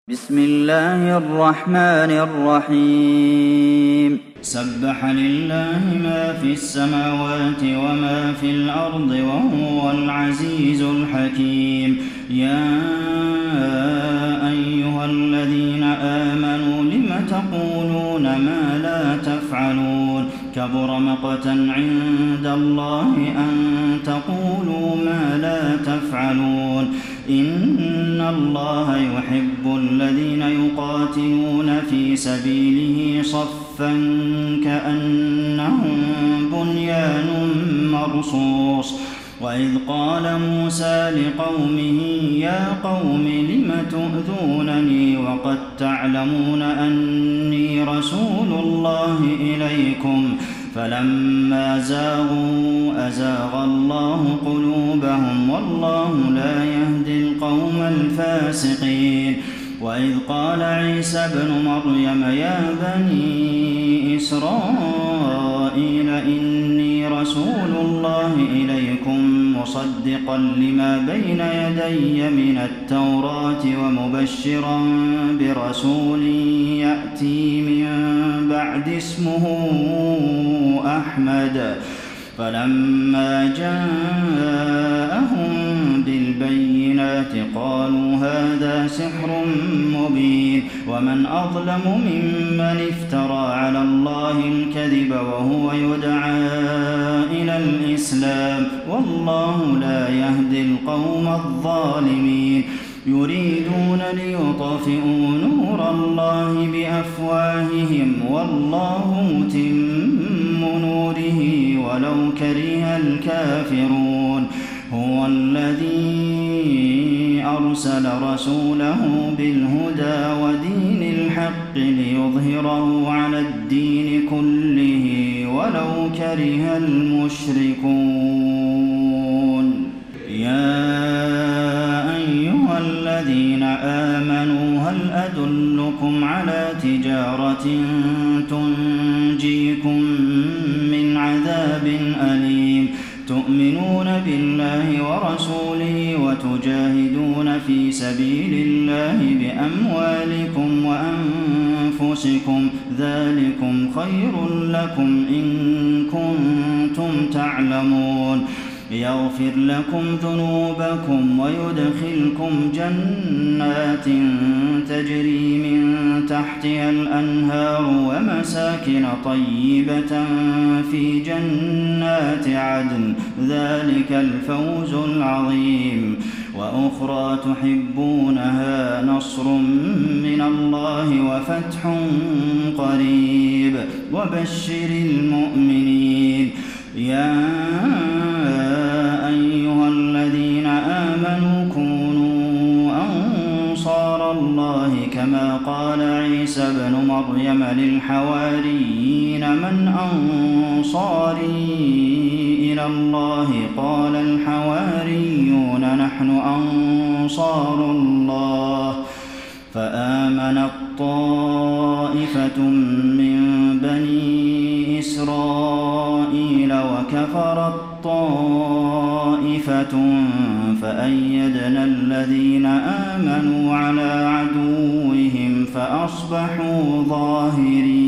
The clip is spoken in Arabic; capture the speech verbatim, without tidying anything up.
بسم الله الرحمن الرحيم سبح لله ما في السماوات وما في الأرض وهو العزيز الحكيم يا أيها الذين آمنوا لم تقولون ما لا تفعلون كبر مقتا عند الله أن تقولوا ما لا تفعلون إن الله يحب الذين يقاتلون في سبيله صفا كأنهم بنيان مرصوص وإذ قال موسى لقومه يا قوم لم تؤذونني وقد تعلمون أني رسول الله إليكم فلما زاغوا أزاغ الله قلوبهم والله لا يهدي القوم الفاسقين وإذ قال عيسى ابن مريم يا بني إسرائيل إني رسول الله إليكم مصدقا لما بين يدي من التوراة ومبشرا برسول يأتي من بعد اسمه أحمد فلما جاءهم بالبينات قالوا هذا سحر مبين ومن أظلم ممن افترى على الله الكذب وهو يدعى إلى الإسلام والله لا يهدي القوم الظالمين يريدون ليطفئوا نور الله بأفواههم والله متم نوره ولو كره الكافرون هو الذي أرسل رسوله بالهدى ودين الحق ليظهره على الدين كله ولو كره المشركون يا أيها الذين آمنوا هل أدلكم على تجارة تنجيكم من عذاب أليم تؤمنون بالله ورسوله وتجاهدون في سبيل الله بأموالكم وأنفسكم ذلكم خير لكم إن كنتم تعلمون يغفر لكم ذنوبكم ويدخلكم جنات تجري من تحتها الأنهار ومساكن طيبة في جنات عدن ذلك الفوز العظيم وأخرى تحبونها نصر من الله وفتح قريب وبشر المؤمنين يا أيها الذين آمنوا كونوا أنصار الله كما قال عيسى ابن مريم للحواريين من أنصاري إلى الله قال الحواريون نحن أنصار الله فآمنت طائفة من بني إسرائيل وكفرت طائفة فأيدنا الذين آمنوا على عدوهم فأصبحوا ظاهرين